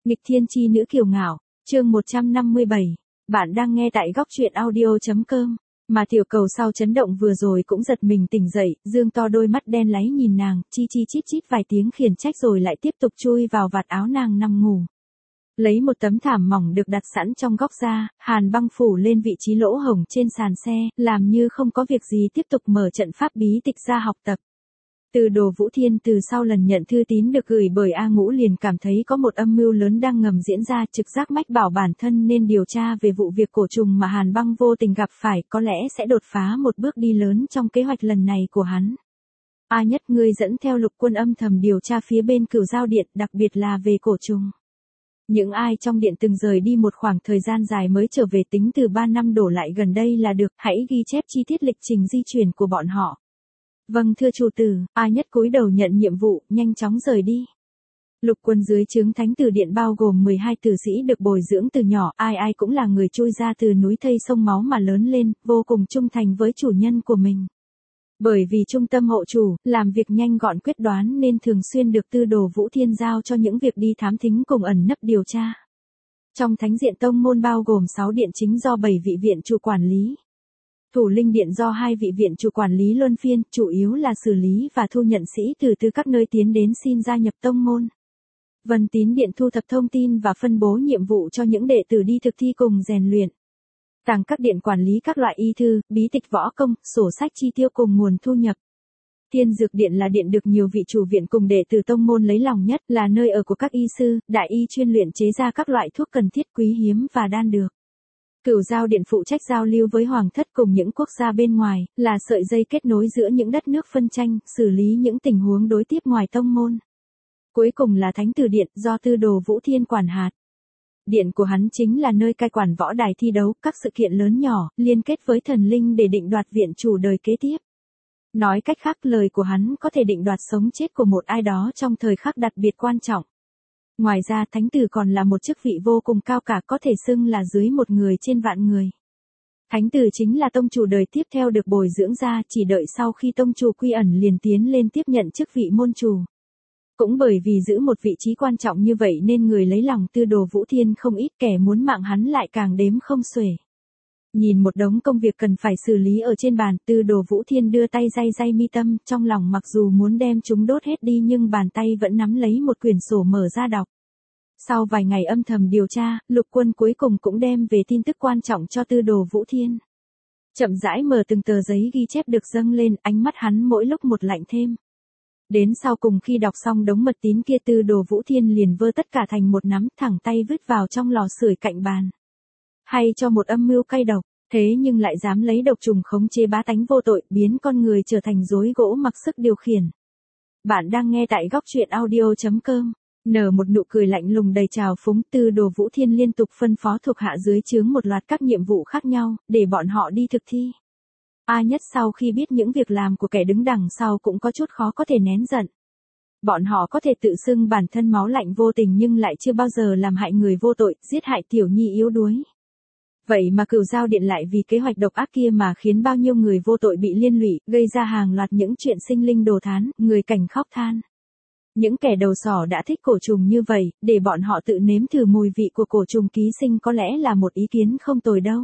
Nghịch thiên chi nữ kiều ngạo, chương 157. Bạn đang nghe tại góc truyện audio.com. Mà tiểu cầu sau chấn động vừa rồi cũng giật mình tỉnh dậy, dương to đôi mắt đen láy nhìn nàng, chi chi chít chít vài tiếng khiển trách rồi lại tiếp tục chui vào vạt áo nàng nằm ngủ. Lấy một tấm thảm mỏng được đặt sẵn trong góc ra, Hàn Băng phủ lên vị trí lỗ hổng trên sàn xe, làm như không có việc gì tiếp tục mở trận pháp bí tịch ra học tập. Từ Đồ Vũ Thiên từ sau lần nhận thư tín được gửi bởi A Ngũ liền cảm thấy có một âm mưu lớn đang ngầm diễn ra, trực giác mách bảo bản thân nên điều tra về vụ việc cổ trùng mà Hàn Băng vô tình gặp phải, có lẽ sẽ đột phá một bước đi lớn trong kế hoạch lần này của hắn. A Nhất, ngươi dẫn theo lục quân âm thầm điều tra phía bên Cửu Giao Điện, đặc biệt là về cổ trùng. Những ai trong điện từng rời đi một khoảng thời gian dài mới trở về tính từ 3 năm đổ lại gần đây là được, hãy ghi chép chi tiết lịch trình di chuyển của bọn họ. Vâng thưa chủ tử, A Nhất cúi đầu nhận nhiệm vụ, nhanh chóng rời đi. Lục quân dưới trướng Thánh Tử Điện bao gồm 12 tử sĩ được bồi dưỡng từ nhỏ, ai ai cũng là người chui ra từ núi thây sông máu mà lớn lên, vô cùng trung thành với chủ nhân của mình. Bởi vì trung tâm hộ chủ, làm việc nhanh gọn quyết đoán nên thường xuyên được Tư Đồ Vũ Thiên giao cho những việc đi thám thính cùng ẩn nấp điều tra. Trong Thánh Diện Tông môn bao gồm 6 điện chính do 7 vị viện chủ quản lý. Thủ Linh Điện do 2 vị viện chủ quản lý luân phiên, chủ yếu là xử lý và thu nhận sĩ từ các nơi tiến đến xin gia nhập tông môn. Vân Tín Điện thu thập thông tin và phân bố nhiệm vụ cho những đệ tử đi thực thi cùng rèn luyện. Tàng Các Điện quản lý các loại y thư, bí tịch võ công, sổ sách chi tiêu cùng nguồn thu nhập. Thiên Dược Điện là điện được nhiều vị chủ viện cùng đệ tử tông môn lấy lòng nhất, là nơi ở của các y sư, đại y chuyên luyện chế ra các loại thuốc cần thiết quý hiếm và đan dược. Cửu Giao Điện phụ trách giao lưu với hoàng thất cùng những quốc gia bên ngoài, là sợi dây kết nối giữa những đất nước phân tranh, xử lý những tình huống đối tiếp ngoài tông môn. Cuối cùng là Thánh Tử Điện do Tư Đồ Vũ Thiên quản hạt. Điện của hắn chính là nơi cai quản võ đài thi đấu, các sự kiện lớn nhỏ, liên kết với thần linh để định đoạt viện chủ đời kế tiếp. Nói cách khác, lời của hắn có thể định đoạt sống chết của một ai đó trong thời khắc đặc biệt quan trọng. Ngoài ra, Thánh Tử còn là một chức vị vô cùng cao cả, có thể xưng là dưới một người trên vạn người. Thánh Tử chính là tông chủ đời tiếp theo được bồi dưỡng ra, chỉ đợi sau khi tông chủ quy ẩn liền tiến lên tiếp nhận chức vị môn chủ. Cũng bởi vì giữ một vị trí quan trọng như vậy nên người lấy lòng Tư Đồ Vũ Thiên không ít, kẻ muốn mạng hắn lại càng đếm không xuể. Nhìn một đống công việc cần phải xử lý ở trên bàn, Tư Đồ Vũ Thiên đưa tay day mi tâm, trong lòng mặc dù muốn đem chúng đốt hết đi nhưng bàn tay vẫn nắm lấy một quyển sổ mở ra đọc. Sau vài ngày âm thầm điều tra, lục quân cuối cùng cũng đem về tin tức quan trọng cho Tư Đồ Vũ Thiên. Chậm rãi mở từng tờ giấy ghi chép được dâng lên, ánh mắt hắn mỗi lúc một lạnh thêm. Đến sau cùng khi đọc xong đống mật tín kia, Tư Đồ Vũ Thiên liền vơ tất cả thành một nắm, thẳng tay vứt vào trong lò sưởi cạnh bàn. Hay cho một âm mưu cay độc, thế nhưng lại dám lấy độc trùng khống chế bá tánh vô tội, biến con người trở thành rối gỗ mặc sức điều khiển. Bạn đang nghe tại góc truyện audio.com. Nở một nụ cười lạnh lùng đầy trào phúng, Tư Đồ Vũ Thiên liên tục phân phó thuộc hạ dưới trướng một loạt các nhiệm vụ khác nhau, để bọn họ đi thực thi. A Nhất sau khi biết những việc làm của kẻ đứng đằng sau cũng có chút khó có thể nén giận. Bọn họ có thể tự xưng bản thân máu lạnh vô tình nhưng lại chưa bao giờ làm hại người vô tội, giết hại tiểu nhi yếu đuối. Vậy mà Cửu Giao Điện lại vì kế hoạch độc ác kia mà khiến bao nhiêu người vô tội bị liên lụy, gây ra hàng loạt những chuyện sinh linh đồ thán, người cảnh khóc than. Những kẻ đầu sỏ đã thích cổ trùng như vậy, để bọn họ tự nếm thử mùi vị của cổ trùng ký sinh có lẽ là một ý kiến không tồi đâu.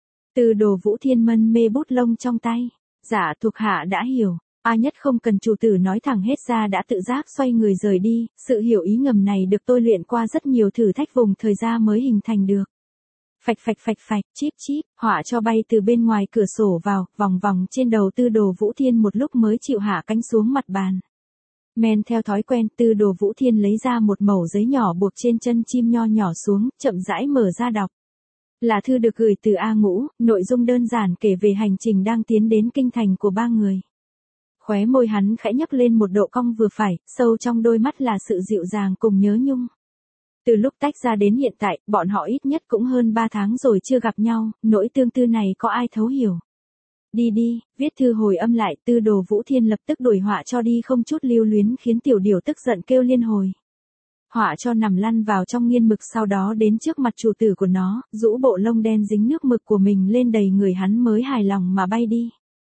Tư Đồ Vũ Thiên mân mê bút lông trong tay. Dạ thuộc hạ đã hiểu. A Nhất không cần chủ tử nói thẳng hết ra đã tự giác xoay người rời đi, sự hiểu ý ngầm này được tôi luyện qua rất nhiều thử thách vùng thời gian mới hình thành được. Phạch phạch phạch phạch, chíp chíp, họa cho bay từ bên ngoài cửa sổ vào, vòng vòng trên đầu Tư Đồ Vũ Thiên một lúc mới chịu hạ cánh xuống mặt bàn. Men theo thói quen, Tư Đồ Vũ Thiên lấy ra một mẩu giấy nhỏ buộc trên chân chim nho nhỏ xuống, chậm rãi mở ra đọc. Là thư được gửi từ A Ngũ, nội dung đơn giản kể về hành trình đang tiến đến kinh thành của ba người. Khóe môi hắn khẽ nhấc lên một độ cong vừa phải, sâu trong đôi mắt là sự dịu dàng cùng nhớ nhung. Từ lúc tách ra đến hiện tại, bọn họ ít nhất cũng hơn 3 tháng rồi chưa gặp nhau, nỗi tương tư này có ai thấu hiểu. Đi đi, viết thư hồi âm lại, Tư Đồ Vũ Thiên lập tức đổi họa cho đi không chút lưu luyến khiến tiểu điểu tức giận kêu liên hồi. Họa cho nằm lăn vào trong nghiên mực, sau đó đến trước mặt chủ tử của nó, rũ bộ lông đen dính nước mực của mình lên đầy người hắn mới hài lòng mà bay đi.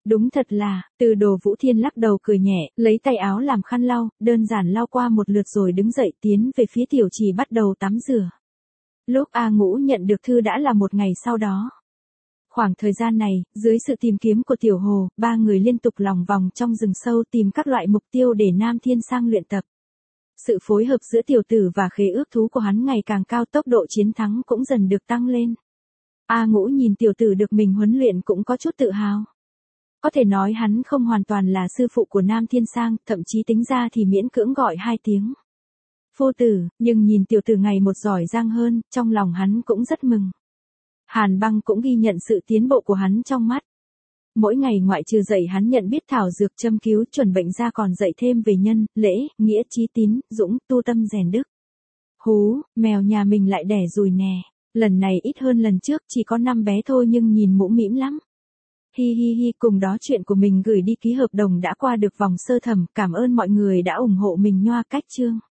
Đúng thật là, Từ Đồ Vũ Thiên lắc đầu cười nhẹ, lấy tay áo làm khăn lau, đơn giản lau qua một lượt rồi đứng dậy tiến về phía Tiểu Trì bắt đầu tắm rửa. Lúc A Ngũ nhận được thư đã là một ngày sau đó. Khoảng thời gian này, dưới sự tìm kiếm của Tiểu Hồ, ba người liên tục lòng vòng trong rừng sâu tìm các loại mục tiêu để Nam Thiên sang luyện tập. Sự phối hợp giữa tiểu tử và khế ước thú của hắn ngày càng cao, tốc độ chiến thắng cũng dần được tăng lên. A Ngũ nhìn tiểu tử được mình huấn luyện cũng có chút tự hào. Có thể nói hắn không hoàn toàn là sư phụ của Nam Thiên Sang, thậm chí tính ra thì miễn cưỡng gọi 2 tiếng phu tử, nhưng nhìn tiểu tử ngày một giỏi giang hơn, trong lòng hắn cũng rất mừng. Hàn Băng cũng ghi nhận sự tiến bộ của hắn trong mắt. Mỗi ngày ngoại trừ dạy hắn nhận biết thảo dược châm cứu chuẩn bệnh ra còn dạy thêm về nhân, lễ, nghĩa, chí tín, dũng, tu tâm rèn đức. Hú, mèo nhà mình lại đẻ dùi nè. Lần này ít hơn lần trước, chỉ có 5 bé thôi nhưng nhìn mũm mĩm lắm. Hi hi hi, cùng đó chuyện của mình gửi đi ký hợp đồng đã qua được vòng sơ thẩm, cảm ơn mọi người đã ủng hộ mình nhoa cách chương.